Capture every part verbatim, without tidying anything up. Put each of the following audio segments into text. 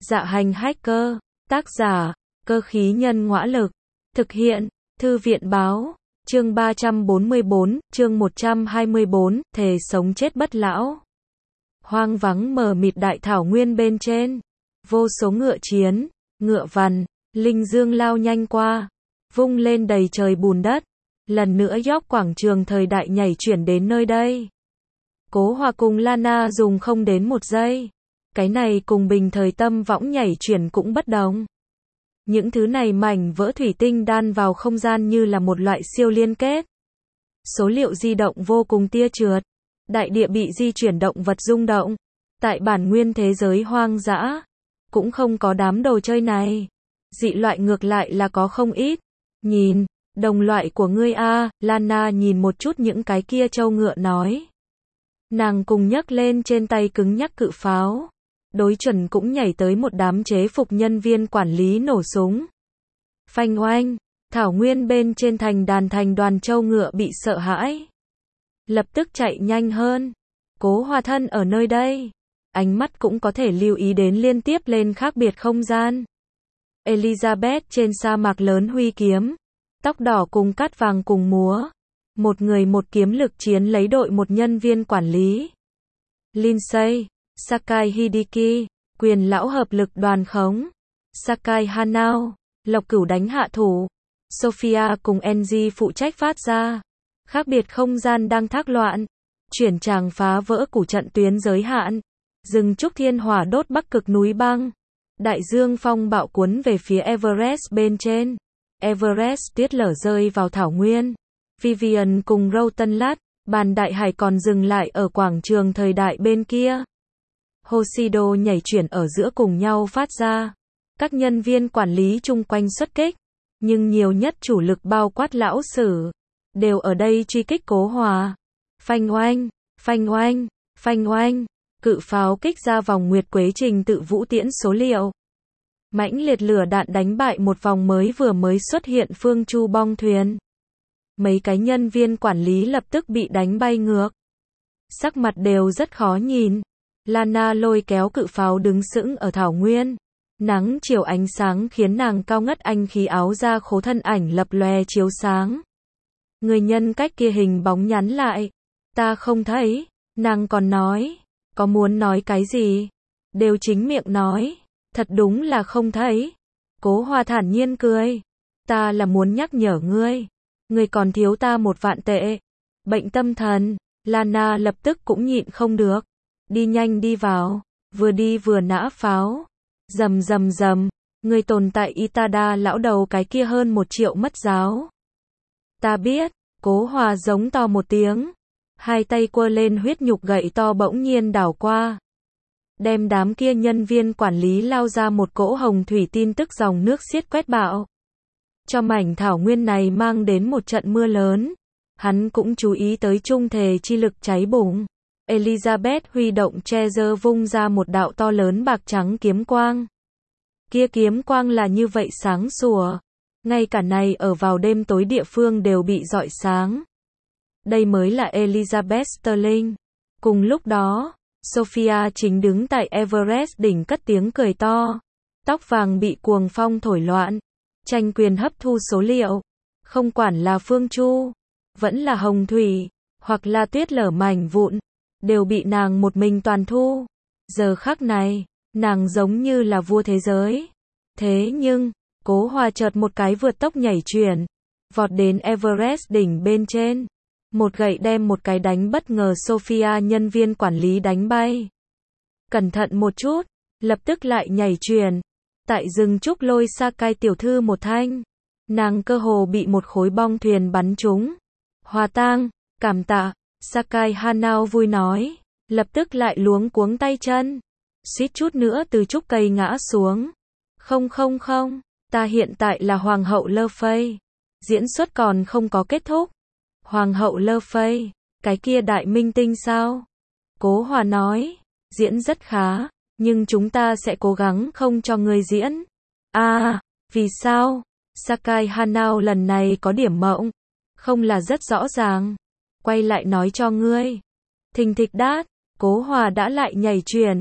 Dạ hành hacker, tác giả, cơ khí nhân ngõa lực, thực hiện, thư viện báo, chương ba trăm bốn mươi bốn, chương một trăm hai mươi bốn, thề sống chết bất lão. Hoang vắng mờ mịt đại thảo nguyên bên trên, vô số ngựa chiến, ngựa vằn, linh dương lao nhanh qua, vung lên đầy trời bùn đất, lần nữa dốc quảng trường thời đại nhảy chuyển đến nơi đây. Cố Hòa cùng Lana dùng không đến một giây. Cái này cùng bình thời tâm võng nhảy chuyển cũng bất đồng. Những thứ này mảnh vỡ thủy tinh đan vào không gian như là một loại siêu liên kết. Số liệu di động vô cùng tia trượt. Đại địa bị di chuyển động vật rung động. Tại bản nguyên thế giới hoang dã, cũng không có đám đồ chơi này. Dị loại ngược lại là có không ít. Nhìn, đồng loại của ngươi a, Lana nhìn một chút những cái kia trâu ngựa nói. Nàng cùng nhấc lên trên tay cứng nhắc cự pháo. Đối chuẩn cũng nhảy tới một đám chế phục nhân viên quản lý nổ súng. Phanh oanh, thảo nguyên bên trên thành đàn thành đoàn trâu ngựa bị sợ hãi. Lập tức chạy nhanh hơn. Cố Hòa thân ở nơi đây. Ánh mắt cũng có thể lưu ý đến liên tiếp lên khác biệt không gian. Elizabeth trên sa mạc lớn huy kiếm. Tóc đỏ cùng cát vàng cùng múa. Một người một kiếm lực chiến lấy đội một nhân viên quản lý. Lindsay, Sakai Hideki, quyền lão hợp lực đoàn khống. Sakai Hanao, Lộc Cửu đánh hạ thủ. Sophia cùng Enji phụ trách phát ra. Khác biệt không gian đang thác loạn. Chuyển tràng phá vỡ củ trận tuyến giới hạn. Rừng trúc thiên hỏa đốt bắc cực núi băng. Đại dương phong bạo cuốn về phía Everest bên trên. Everest tuyết lở rơi vào thảo nguyên. Vivian cùng Rowton bàn đại hải còn dừng lại ở quảng trường thời đại bên kia. Hoshido nhảy chuyển ở giữa cùng nhau phát ra. Các nhân viên quản lý chung quanh xuất kích. Nhưng nhiều nhất chủ lực bao quát lão sử. Đều ở đây truy kích Cố Hòa. Phanh oanh, phanh oanh, phanh oanh. Cự pháo kích ra vòng nguyệt quế trình tự vũ tiễn số liệu. Mãnh liệt lửa đạn đánh bại một vòng mới vừa mới xuất hiện phương chu bong thuyền. Mấy cái nhân viên quản lý lập tức bị đánh bay ngược. Sắc mặt đều rất khó nhìn. Lana lôi kéo cự pháo đứng sững ở thảo nguyên. Nắng chiều ánh sáng khiến nàng cao ngất anh khí áo da khố thân ảnh lập lòe chiếu sáng. Người nhân cách kia hình bóng nhắn lại. Ta không thấy. Nàng còn nói. Có muốn nói cái gì? Đều chính miệng nói. Thật đúng là không thấy. Cố Hòa thản nhiên cười. Ta là muốn nhắc nhở ngươi. Ngươi còn thiếu ta một vạn tệ. Bệnh tâm thần. Lana lập tức cũng nhịn không được. Đi nhanh đi vào. Vừa đi vừa nã pháo. Rầm rầm rầm. Người tồn tại Itada lão đầu cái kia hơn một triệu mất giáo. Ta biết. Cố Hòa giống to một tiếng. Hai tay quơ lên huyết nhục gậy to bỗng nhiên đảo qua. Đem đám kia nhân viên quản lý lao ra một cỗ hồng thủy tin tức dòng nước xiết quét bạo. Cho mảnh thảo nguyên này mang đến một trận mưa lớn. Hắn cũng chú ý tới trung thể chi lực cháy bùng. Elizabeth huy động Treasure vung ra một đạo to lớn bạc trắng kiếm quang. Kia kiếm quang là như vậy sáng sủa. Ngay cả này ở vào đêm tối địa phương đều bị rọi sáng. Đây mới là Elizabeth Sterling. Cùng lúc đó, Sophia chính đứng tại Everest đỉnh cất tiếng cười to. Tóc vàng bị cuồng phong thổi loạn. Tranh quyền hấp thu số liệu. Không quản là phương chu, vẫn là hồng thủy, hoặc là tuyết lở mảnh vụn, đều bị nàng một mình toàn thu. Giờ khắc này, nàng giống như là vua thế giới. Thế nhưng, Cố Hòa chợt một cái vượt tốc nhảy chuyển, vọt đến Everest đỉnh bên trên. Một gậy đem một cái đánh bất ngờ Sophia nhân viên quản lý đánh bay. Cẩn thận một chút, lập tức lại nhảy chuyển. Tại rừng trúc lôi Sakai tiểu thư một thanh. Nàng cơ hồ bị một khối bong thuyền bắn trúng. Hòa tang, cảm tạ, Sakai Hanao vui nói. Lập tức lại luống cuống tay chân. Suýt chút nữa từ trúc cây ngã xuống. Không không không, ta hiện tại là Hoàng hậu Lơ Phây. Diễn xuất còn không có kết thúc. Hoàng hậu Lơ Phây, cái kia đại minh tinh sao? Cố Hòa nói, diễn rất khá, nhưng chúng ta sẽ cố gắng không cho ngươi diễn. À, vì sao? Sakai Hanao lần này có điểm mộng. Không là rất rõ ràng. Quay lại nói cho ngươi. Thình thịch đát, Cố Hòa đã lại nhảy chuyển.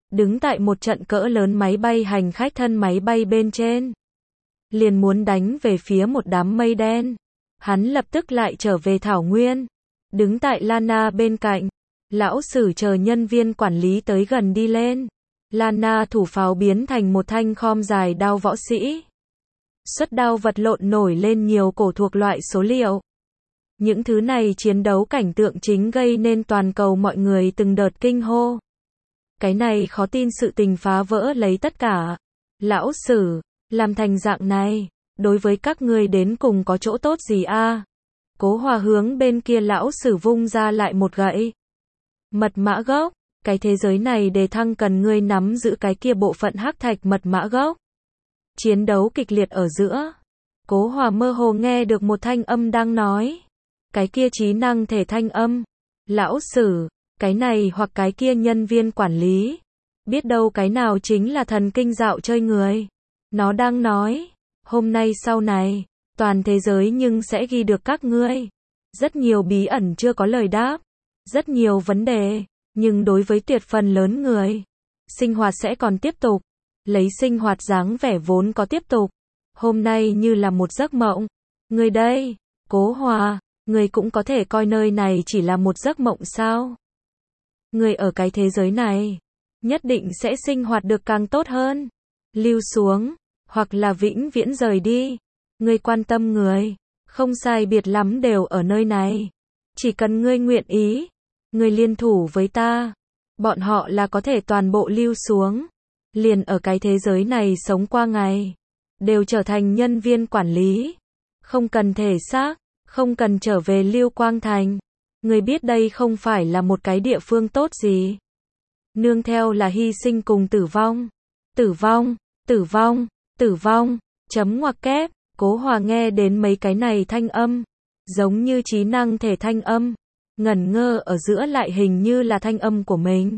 đứng tại một trận cỡ lớn máy bay hành khách thân máy bay bên trên. Liền muốn đánh về phía một đám mây đen. Hắn lập tức lại trở về thảo nguyên. Đứng tại Lana bên cạnh. Lão Sử chờ nhân viên quản lý tới gần đi lên. Lana thủ pháo biến thành một thanh khom dài đao võ sĩ. Xuất đao vật lộn nổi lên nhiều cổ thuộc loại số liệu. Những thứ này chiến đấu cảnh tượng chính gây nên toàn cầu mọi người từng đợt kinh hô. Cái này khó tin sự tình phá vỡ lấy tất cả. Lão Sử, làm thành dạng này, đối với các ngươi đến cùng có chỗ tốt gì a? Cố Hòa hướng bên kia lão Sử vung ra lại một gậy. Mật mã gốc, cái thế giới này đề thăng cần ngươi nắm giữ cái kia bộ phận hắc thạch mật mã gốc. Chiến đấu kịch liệt ở giữa. Cố Hòa mơ hồ nghe được một thanh âm đang nói. Cái kia trí năng thể thanh âm. Lão Sử, cái này hoặc cái kia nhân viên quản lý. Biết đâu cái nào chính là thần kinh dạo chơi người. Nó đang nói, hôm nay sau này, toàn thế giới nhưng sẽ ghi được các ngươi. Rất nhiều bí ẩn chưa có lời đáp. Rất nhiều vấn đề, nhưng đối với tuyệt phần lớn người, sinh hoạt sẽ còn tiếp tục. Lấy sinh hoạt dáng vẻ vốn có tiếp tục. Hôm nay như là một giấc mộng. Người đây, Cố Hòa, người cũng có thể coi nơi này chỉ là một giấc mộng sao? Người ở cái thế giới này, nhất định sẽ sinh hoạt được càng tốt hơn. Lưu xuống, hoặc là vĩnh viễn rời đi. Người quan tâm người, không sai biệt lắm đều ở nơi này. Chỉ cần ngươi nguyện ý, ngươi liên thủ với ta, bọn họ là có thể toàn bộ lưu xuống. Liền ở cái thế giới này sống qua ngày, đều trở thành nhân viên quản lý. Không cần thể xác, không cần trở về Lưu Quang Thành. Người biết đây không phải là một cái địa phương tốt gì. Nương theo là hy sinh cùng tử vong. Tử vong, tử vong, tử vong, chấm ngoặc kép. Cố Hòa nghe đến mấy cái này thanh âm, giống như trí năng thể thanh âm, ngẩn ngơ ở giữa lại hình như là thanh âm của mình.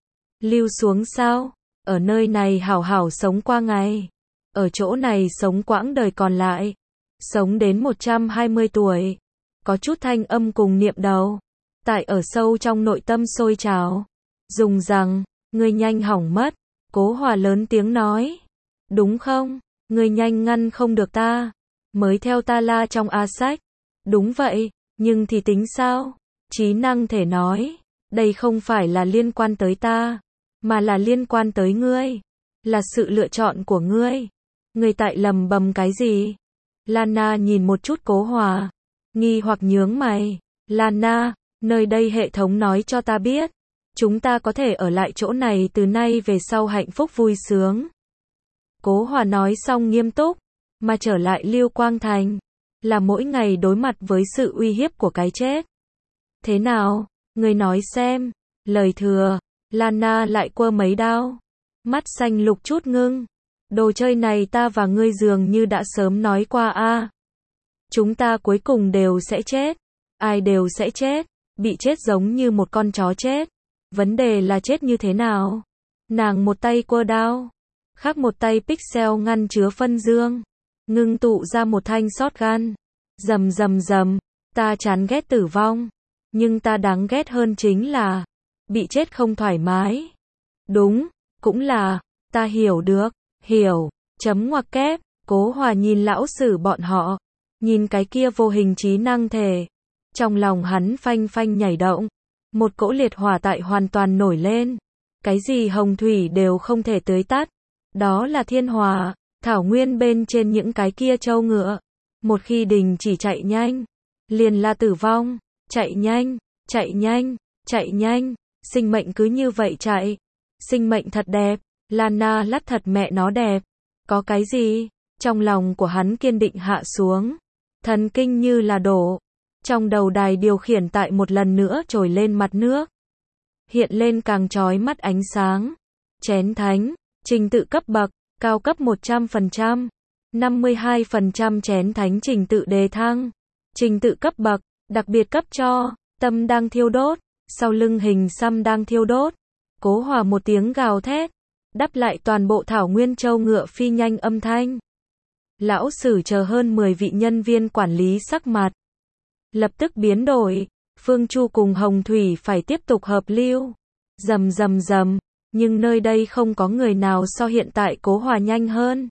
Lưu xuống sao? Ở nơi này hảo hảo sống qua ngày. Ở chỗ này sống quãng đời còn lại. Sống đến một trăm hai mươi tuổi. Có chút thanh âm cùng niệm đầu. Tại ở sâu trong nội tâm sôi trào. Dùng rằng, ngươi nhanh hỏng mất. Cố Hòa lớn tiếng nói. Đúng không? Ngươi nhanh ngăn không được ta. Mới theo ta la trong A sách. Đúng vậy, nhưng thì tính sao? Trí năng thể nói. Đây không phải là liên quan tới ta. Mà là liên quan tới ngươi. Là sự lựa chọn của ngươi. Ngươi tại lầm bầm cái gì? Lana nhìn một chút Cố Hòa. Nghi hoặc nhướng mày. Lana, nơi đây hệ thống nói cho ta biết. Chúng ta có thể ở lại chỗ này từ nay về sau hạnh phúc vui sướng. Cố Hòa nói xong nghiêm túc. Mà trở lại Lưu Quang Thành. Là mỗi ngày đối mặt với sự uy hiếp của cái chết. Thế nào? Ngươi nói xem. Lời thừa. Lana lại quơ mấy đao. Mắt xanh lục chút ngưng. Đồ chơi này ta và ngươi dường như đã sớm nói qua a. Chúng ta cuối cùng đều sẽ chết. Ai đều sẽ chết. Bị chết giống như một con chó chết. Vấn đề là chết như thế nào? Nàng một tay quơ đao. Khác một tay pixel ngăn chứa phân dương. Ngưng tụ ra một thanh shotgun. Rầm rầm rầm. Ta chán ghét tử vong. Nhưng ta đáng ghét hơn chính là bị chết không thoải mái. Đúng, cũng là, ta hiểu được, hiểu, chấm ngoặc kép. Cố Hòa nhìn lão Sử bọn họ, nhìn cái kia vô hình trí năng thể. Trong lòng hắn phanh phanh nhảy động, một cỗ liệt hỏa tại hoàn toàn nổi lên. Cái gì hồng thủy đều không thể tưới tắt. Đó là thiên hỏa, thảo nguyên bên trên những cái kia trâu ngựa. Một khi đình chỉ chạy nhanh, liền là tử vong, chạy nhanh, chạy nhanh, chạy nhanh. Sinh mệnh cứ như vậy chạy. Sinh mệnh thật đẹp. Lana lắt thật mẹ nó đẹp. Có cái gì? Trong lòng của hắn kiên định hạ xuống. Thần kinh như là đổ. Trong đầu đài điều khiển tại một lần nữa trồi lên mặt nước. Hiện lên càng chói mắt ánh sáng. Chén thánh. Trình tự cấp bậc. Cao cấp một trăm phần trăm. năm mươi hai phần trăm chén thánh trình tự đề thăng. Trình tự cấp bậc. Đặc biệt cấp cho. Tâm đang thiêu đốt. Sau lưng hình xăm đang thiêu đốt. Cố Hòa một tiếng gào thét. Đắp lại toàn bộ thảo nguyên châu ngựa phi nhanh âm thanh. Lão Sử chờ hơn mười vị nhân viên quản lý sắc mặt. Lập tức biến đổi. Phương Chu cùng Hồng Thủy phải tiếp tục hợp lưu. Rầm rầm rầm. Nhưng nơi đây không có người nào so hiện tại Cố Hòa nhanh hơn.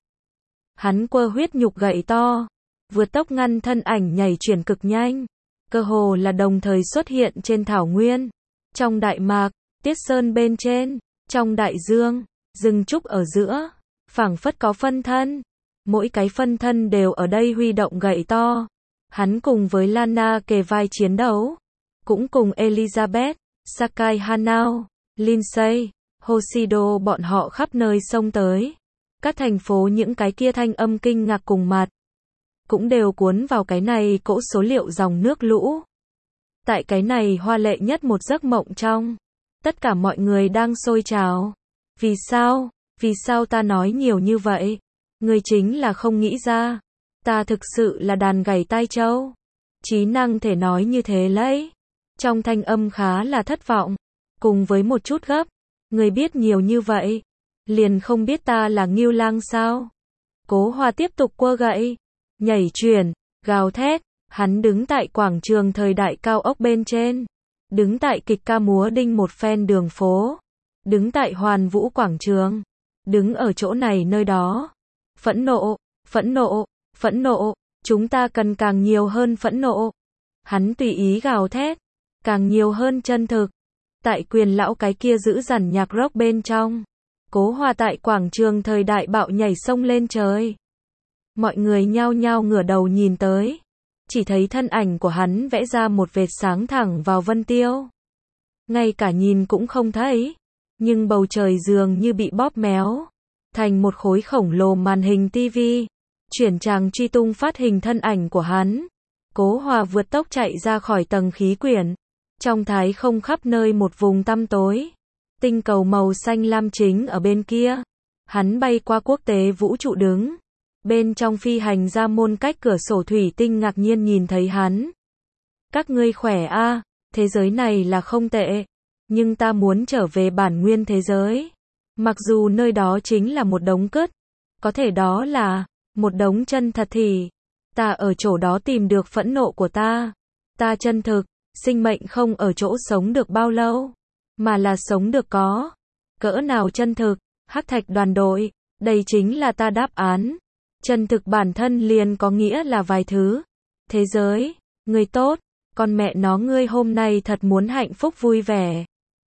Hắn quơ huyết nhục gậy to, vượt tốc ngăn thân ảnh nhảy chuyển cực nhanh, cơ hồ là đồng thời xuất hiện trên thảo nguyên, trong đại mạc, tiết sơn bên trên, trong đại dương, rừng trúc ở giữa, phảng phất có phân thân. Mỗi cái phân thân đều ở đây huy động gậy to. Hắn cùng với Lana kề vai chiến đấu, cũng cùng Elizabeth, Sakai Hanao, Lindsay, Hoshido bọn họ khắp nơi xông tới. Các thành phố những cái kia thanh âm kinh ngạc cùng mặt, cũng đều cuốn vào cái này cỗ số liệu dòng nước lũ. Tại cái này hoa lệ nhất một giấc mộng trong, tất cả mọi người đang sôi trào. Vì sao? Vì sao ta nói nhiều như vậy? Người chính là không nghĩ ra. Ta thực sự là đàn gảy tai trâu. Trí năng thể nói như thế lấy. Trong thanh âm khá là thất vọng, cùng với một chút gấp. Người biết nhiều như vậy, liền không biết ta là Ngưu Lang sao? Cố Hòa tiếp tục quơ gậy, nhảy chuyển, gào thét. Hắn đứng tại quảng trường thời đại cao ốc bên trên, đứng tại kịch ca múa đinh một phen đường phố, đứng tại Hoàn Vũ quảng trường, đứng ở chỗ này nơi đó. Phẫn nộ, phẫn nộ, phẫn nộ, chúng ta cần càng nhiều hơn phẫn nộ. Hắn tùy ý gào thét, càng nhiều hơn chân thực. Tại quyền lão cái kia giữ dằn nhạc rock bên trong, Cố Hòa tại quảng trường thời đại bạo nhảy sông lên trời. Mọi người nhao nhao ngửa đầu nhìn tới, chỉ thấy thân ảnh của hắn vẽ ra một vệt sáng thẳng vào vân tiêu. Ngay cả nhìn cũng không thấy, nhưng bầu trời dường như bị bóp méo, thành một khối khổng lồ màn hình tivi, chuyển tràng truy tung phát hình thân ảnh của hắn. Cố Hòa vượt tốc chạy ra khỏi tầng khí quyển, trong thái không khắp nơi một vùng tăm tối, tinh cầu màu xanh lam chính ở bên kia. Hắn bay qua quốc tế vũ trụ đứng bên trong phi hành ra môn cách cửa sổ thủy tinh ngạc nhiên nhìn thấy hắn. Các ngươi khỏe a, à, thế giới này là không tệ, nhưng ta muốn trở về bản nguyên thế giới. Mặc dù nơi đó chính là một đống cứt, có thể đó là một đống chân thật thì ta ở chỗ đó tìm được phẫn nộ của ta. Ta chân thực, sinh mệnh không ở chỗ sống được bao lâu, mà là sống được có cỡ nào chân thực. Hắc Thạch đoàn đội, đây chính là ta đáp án. Chân thực bản thân liền có nghĩa là vài thứ. Thế giới, người tốt, con mẹ nó ngươi hôm nay thật muốn hạnh phúc vui vẻ.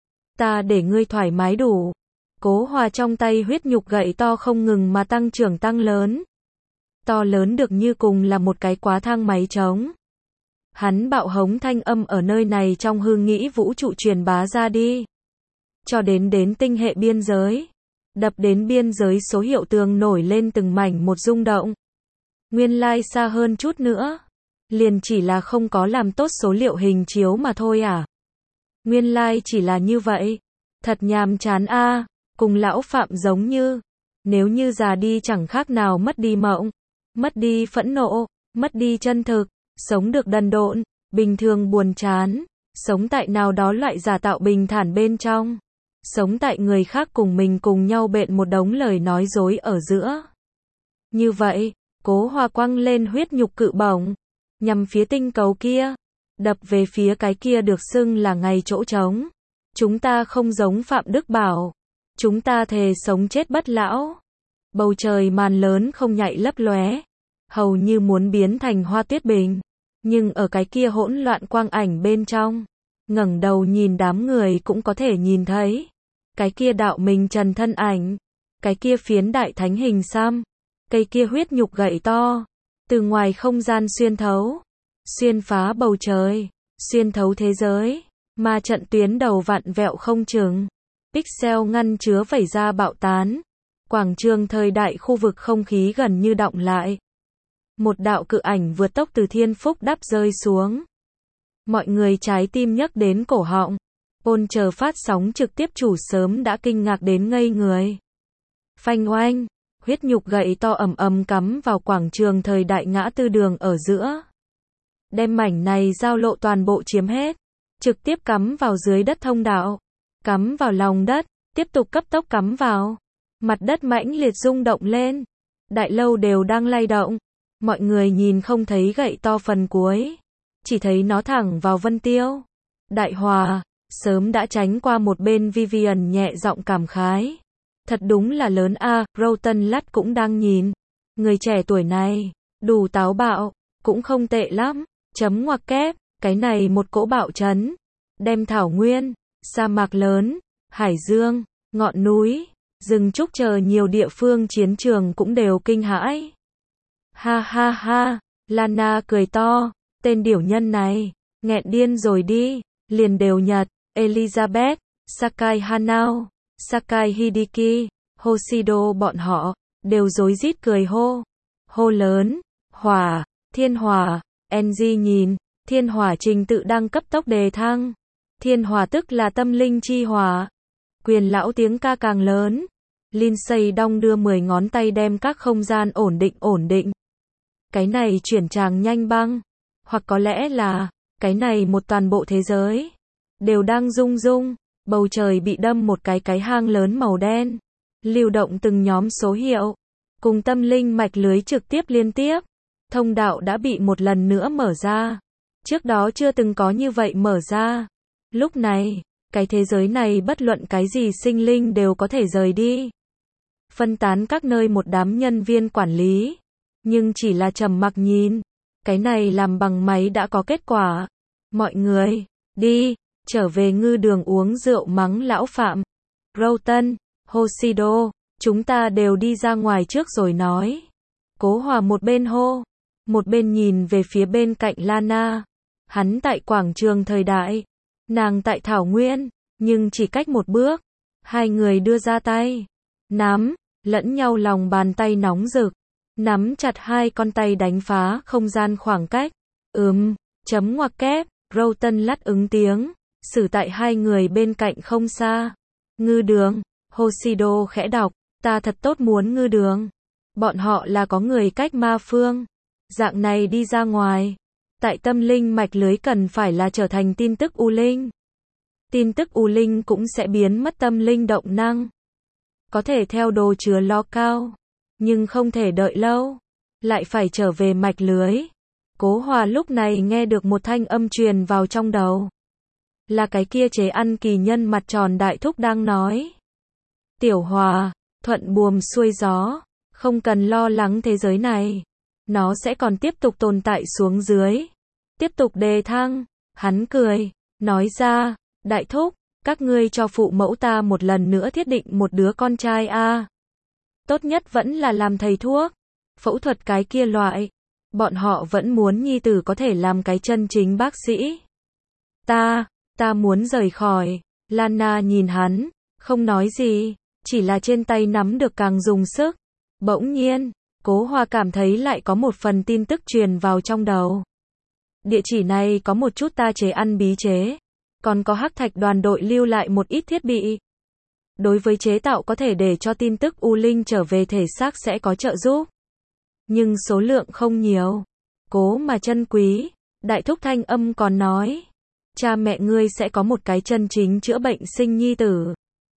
Ta để ngươi thoải mái đủ. Cố Hòa trong tay huyết nhục gậy to không ngừng mà tăng trưởng tăng lớn. To lớn được như cùng là một cái quá thang máy trống. Hắn bạo hống thanh âm ở nơi này trong hư nghĩ vũ trụ truyền bá ra đi. Cho đến đến tinh hệ biên giới. Đập đến biên giới số hiệu tường nổi lên từng mảnh một rung động. Nguyên lai like xa hơn chút nữa. Liền chỉ là không có làm tốt số liệu hình chiếu mà thôi à. Nguyên lai like chỉ là như vậy. Thật nhàm chán a, à, cùng lão Phạm giống như. Nếu như già đi chẳng khác nào mất đi mộng. Mất đi phẫn nộ, mất đi chân thực, sống được đần độn, bình thường buồn chán. Sống tại nào đó loại giả tạo bình thản bên trong. Sống tại người khác cùng mình cùng nhau bện một đống lời nói dối ở giữa. Như vậy, Cố Hòa quăng lên huyết nhục cự bổng, nhằm phía tinh cầu kia, đập về phía cái kia được xưng là ngày chỗ trống. Chúng ta không giống Phạm Đức Bảo, chúng ta thề sống chết bất lão. Bầu trời màn lớn không nhạy lấp lóe, hầu như muốn biến thành hoa tuyết bình, nhưng ở cái kia hỗn loạn quang ảnh bên trong, ngẩng đầu nhìn đám người cũng có thể nhìn thấy. Cái kia đạo mình trần thân ảnh, cái kia phiến đại thánh hình xăm, cây kia huyết nhục gậy to, từ ngoài không gian xuyên thấu, xuyên phá bầu trời, xuyên thấu thế giới, ma trận tuyến đầu vặn vẹo không chừng, pixel ngăn chứa vẩy ra bạo tán, quảng trường thời đại khu vực không khí gần như đọng lại. Một đạo cự ảnh vượt tốc từ thiên phúc đáp rơi xuống. Mọi người trái tim nhấc đến cổ họng. Ôn chờ phát sóng trực tiếp chủ sớm đã kinh ngạc đến ngây người. Phanh oanh, huyết nhục gậy to ầm ầm cắm vào quảng trường thời đại ngã tư đường ở giữa. Đem mảnh này giao lộ toàn bộ chiếm hết. Trực tiếp cắm vào dưới đất thông đạo. Cắm vào lòng đất, tiếp tục cấp tốc cắm vào. Mặt đất mãnh liệt rung động lên. Đại lâu đều đang lay động. Mọi người nhìn không thấy gậy to phần cuối. Chỉ thấy nó thẳng vào vân tiêu. Đại Hòa, Sớm đã tránh qua một bên Vivian nhẹ giọng cảm khái. Thật đúng là lớn a, à, Rowton Lắt cũng đang nhìn. Người trẻ tuổi này, đủ táo bạo, cũng không tệ lắm. Chấm ngoặc kép, cái này một cỗ bạo trấn. Đem thảo nguyên, sa mạc lớn, hải dương, ngọn núi, rừng trúc chờ nhiều địa phương chiến trường cũng đều kinh hãi. Ha ha ha, Lana cười to, tên điểu nhân này, nghẹn điên rồi đi, liền đều Nhật, Elizabeth, Sakai Hanao, Sakai Hideki, Hoshido bọn họ, đều rối rít cười hô. Hô lớn, hỏa, thiên hỏa, Enji nhìn, thiên hỏa trình tự đang cấp tốc đề thăng. Thiên hỏa tức là tâm linh chi hỏa. Quyền lão tiếng ca càng lớn. Lindsay đong đưa mười ngón tay đem các không gian ổn định ổn định. Cái này chuyển tràng nhanh băng. Hoặc có lẽ là, cái này một toàn bộ thế giới. Đều đang rung rung. Bầu trời bị đâm một cái cái hang lớn màu đen. Lưu động từng nhóm số hiệu. Cùng tâm linh mạch lưới trực tiếp liên tiếp. Thông đạo đã bị một lần nữa mở ra. Trước đó chưa từng có như vậy mở ra. Lúc này, cái thế giới này bất luận cái gì sinh linh đều có thể rời đi. Phân tán các nơi một đám nhân viên quản lý. Nhưng chỉ là trầm mặc nhìn. Cái này làm bằng máy đã có kết quả. Mọi người, đi, trở về ngư đường uống rượu mắng lão phạm. Rowton, Hoshido, chúng ta đều đi ra ngoài trước rồi nói. Cố Hòa một bên hô, một bên nhìn về phía bên cạnh Lana. Hắn tại quảng trường thời đại, nàng tại thảo nguyên, nhưng chỉ cách một bước. Hai người đưa ra tay, nắm, lẫn nhau lòng bàn tay nóng rực. Nắm chặt hai con tay đánh phá không gian khoảng cách. Ừm, chấm ngoặc kép, Rowton Lắt ứng tiếng, xử tại hai người bên cạnh không xa. Ngư đường, Hoshido khẽ đọc, ta thật tốt muốn ngư đường. Bọn họ là có người cách ma phương. Dạng này đi ra ngoài. Tại tâm linh mạch lưới cần phải là trở thành tin tức U Linh. Tin tức U Linh cũng sẽ biến mất tâm linh động năng. Có thể theo đồ chứa lo cao. Nhưng không thể đợi lâu. Lại phải trở về mạch lưới. Cố Hòa lúc này nghe được một thanh âm truyền vào trong đầu. Là cái kia chế ăn kỳ nhân mặt tròn đại thúc đang nói. Tiểu Hòa, thuận buồm xuôi gió. Không cần lo lắng thế giới này. Nó sẽ còn tiếp tục tồn tại xuống dưới. Tiếp tục đề thăng. Hắn cười, nói ra, đại thúc, các ngươi cho phụ mẫu ta một lần nữa thiết định một đứa con trai a. Tốt nhất vẫn là làm thầy thuốc. Phẫu thuật cái kia loại. Bọn họ vẫn muốn nhi tử có thể làm cái chân chính bác sĩ. Ta, ta muốn rời khỏi. Lana nhìn hắn, không nói gì, chỉ là trên tay nắm được càng dùng sức. Bỗng nhiên, Cố Hòa cảm thấy lại có một phần tin tức truyền vào trong đầu. Địa chỉ này có một chút ta chế ăn bí chế. Còn có hắc thạch đoàn đội lưu lại một ít thiết bị. Đối với chế tạo có thể để cho tin tức U Linh trở về thể xác sẽ có trợ giúp. Nhưng số lượng không nhiều. Cố mà chân quý. Đại thúc thanh âm còn nói. Cha mẹ ngươi sẽ có một cái chân chính chữa bệnh sinh nhi tử.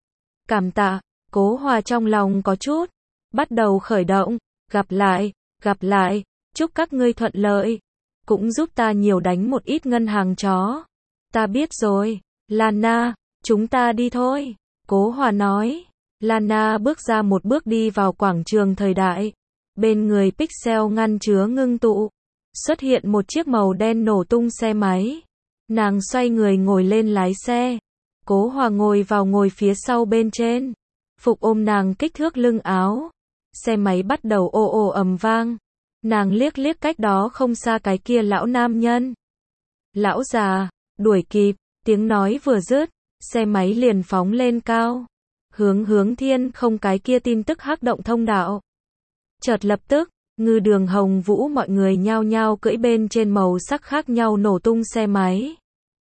Cảm tạ. Cố Hòa trong lòng có chút. Bắt đầu khởi động. Gặp lại. Gặp lại. Chúc các ngươi thuận lợi. Cũng giúp ta nhiều đánh một ít ngân hàng chó. Ta biết rồi. Lana, chúng ta đi thôi. Cố Hòa nói. Lana bước ra một bước đi vào quảng trường thời đại. Bên người pixel ngăn chứa ngưng tụ. Xuất hiện một chiếc màu đen nổ tung xe máy. Nàng xoay người ngồi lên lái xe. Cố Hòa ngồi vào ngồi phía sau bên trên. Phục ôm nàng kích thước lưng áo. Xe máy bắt đầu ồ ồ ầm vang. Nàng liếc liếc cách đó không xa cái kia lão nam nhân. Lão già, đuổi kịp, tiếng nói vừa dứt, xe máy liền phóng lên cao. Hướng hướng thiên không cái kia tin tức hắc động thông đạo. Chợt lập tức, ngư đường Hồng Vũ mọi người nhao nhao cưỡi bên trên màu sắc khác nhau nổ tung xe máy.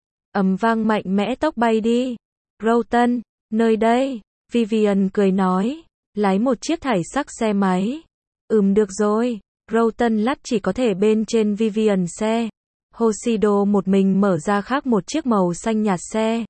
Ầm vang mạnh mẽ tốc bay đi. Rowton, nơi đây, Vivian cười nói, lái một chiếc thải sắc xe máy. Ừm được rồi. Rowton Lắt chỉ có thể bên trên Vivian xe. Hoshido một mình mở ra khác một chiếc màu xanh nhạt xe.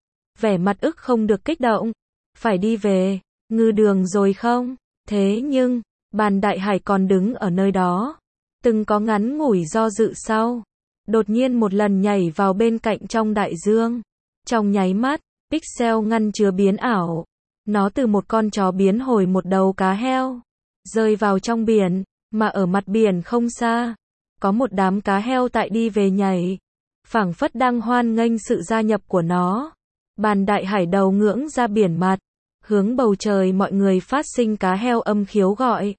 Vẻ mặt ức không được kích động. Phải đi về, ngư đường rồi không? Thế nhưng, bàn đại hải còn đứng ở nơi đó. Từng có ngắn ngủi do dự sau. Đột nhiên một lần nhảy vào bên cạnh trong đại dương. Trong nháy mắt, pixel ngăn chứa biến ảo. Nó từ một con chó biến hồi một đầu cá heo. Rơi vào trong biển, mà ở mặt biển không xa. Có một đám cá heo tại đi về nhảy. Phảng phất đang hoan nghênh sự gia nhập của nó. Bàn đại hải đầu ngưỡng ra biển mặt. Hướng bầu trời mọi người phát sinh cá heo âm khiếu gọi.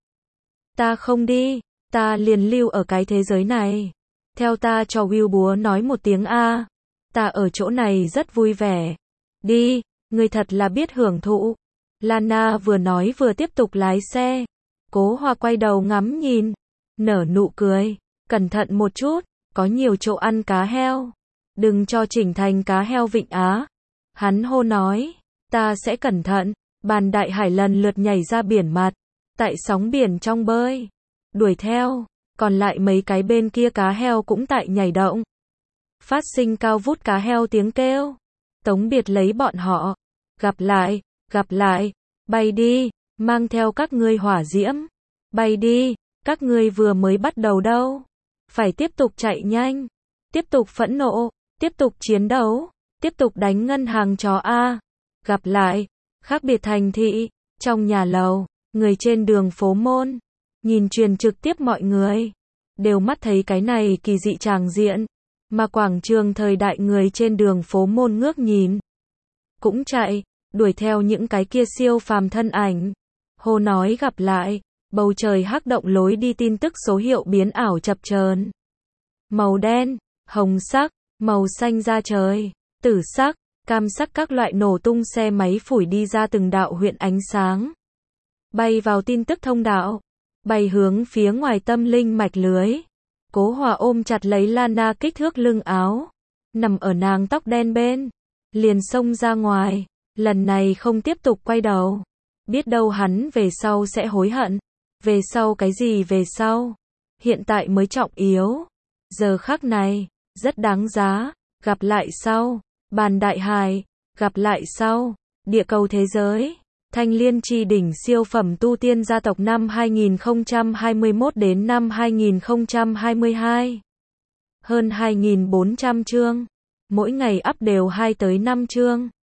Ta không đi, ta liền lưu ở cái thế giới này. Theo ta cho Will búa nói một tiếng A. Ta ở chỗ này rất vui vẻ. Đi, ngươi thật là biết hưởng thụ. Lana vừa nói vừa tiếp tục lái xe. Cố Hoa quay đầu ngắm nhìn. Nở nụ cười. Cẩn thận một chút, có nhiều chỗ ăn cá heo. Đừng cho chỉnh thành cá heo Vịnh Á. Hắn hô nói. Ta sẽ cẩn thận. Bàn đại hải lần lượt nhảy ra biển mặt. Tại sóng biển trong bơi. Đuổi theo. Còn lại mấy cái bên kia cá heo cũng tại nhảy động. Phát sinh cao vút cá heo tiếng kêu. Tống biệt lấy bọn họ. Gặp lại, gặp lại. Bay đi, mang theo các ngươi hỏa diễm. Bay đi, các ngươi vừa mới bắt đầu đâu. Phải tiếp tục chạy nhanh. Tiếp tục phẫn nộ. Tiếp tục chiến đấu. Tiếp tục đánh ngân hàng chó A. Gặp lại. Khác biệt thành thị. Trong nhà lầu. Người trên đường phố môn. Nhìn truyền trực tiếp mọi người. Đều mắt thấy cái này kỳ dị tràng diện. Mà quảng trường thời đại người trên đường phố môn ngước nhìn. Cũng chạy. Đuổi theo những cái kia siêu phàm thân ảnh. Hô nói gặp lại. Bầu trời hắc động lối đi tin tức số hiệu biến ảo chập chờn. Màu đen, hồng sắc, màu xanh da trời, tử sắc, cam sắc các loại nổ tung xe máy phủi đi ra từng đạo huyện ánh sáng. Bay vào tin tức thông đạo. Bay hướng phía ngoài tâm linh mạch lưới. Cố Hòa ôm chặt lấy Lana kích thước lưng áo. Nằm ở nàng tóc đen bên. Liền xông ra ngoài. Lần này không tiếp tục quay đầu. Biết đâu hắn về sau sẽ hối hận. Về sau cái gì về sau? Hiện tại mới trọng yếu. Giờ khắc này, rất đáng giá. Gặp lại sau. Bàn đại hải. Gặp lại sau. Địa cầu thế giới. Thanh Liên Chi đỉnh siêu phẩm tu tiên gia tộc năm hai nghìn không trăm hai mươi mốt đến năm hai nghìn không trăm hai mươi hai. Hơn hai nghìn bốn trăm chương. Mỗi ngày up đều hai tới năm chương.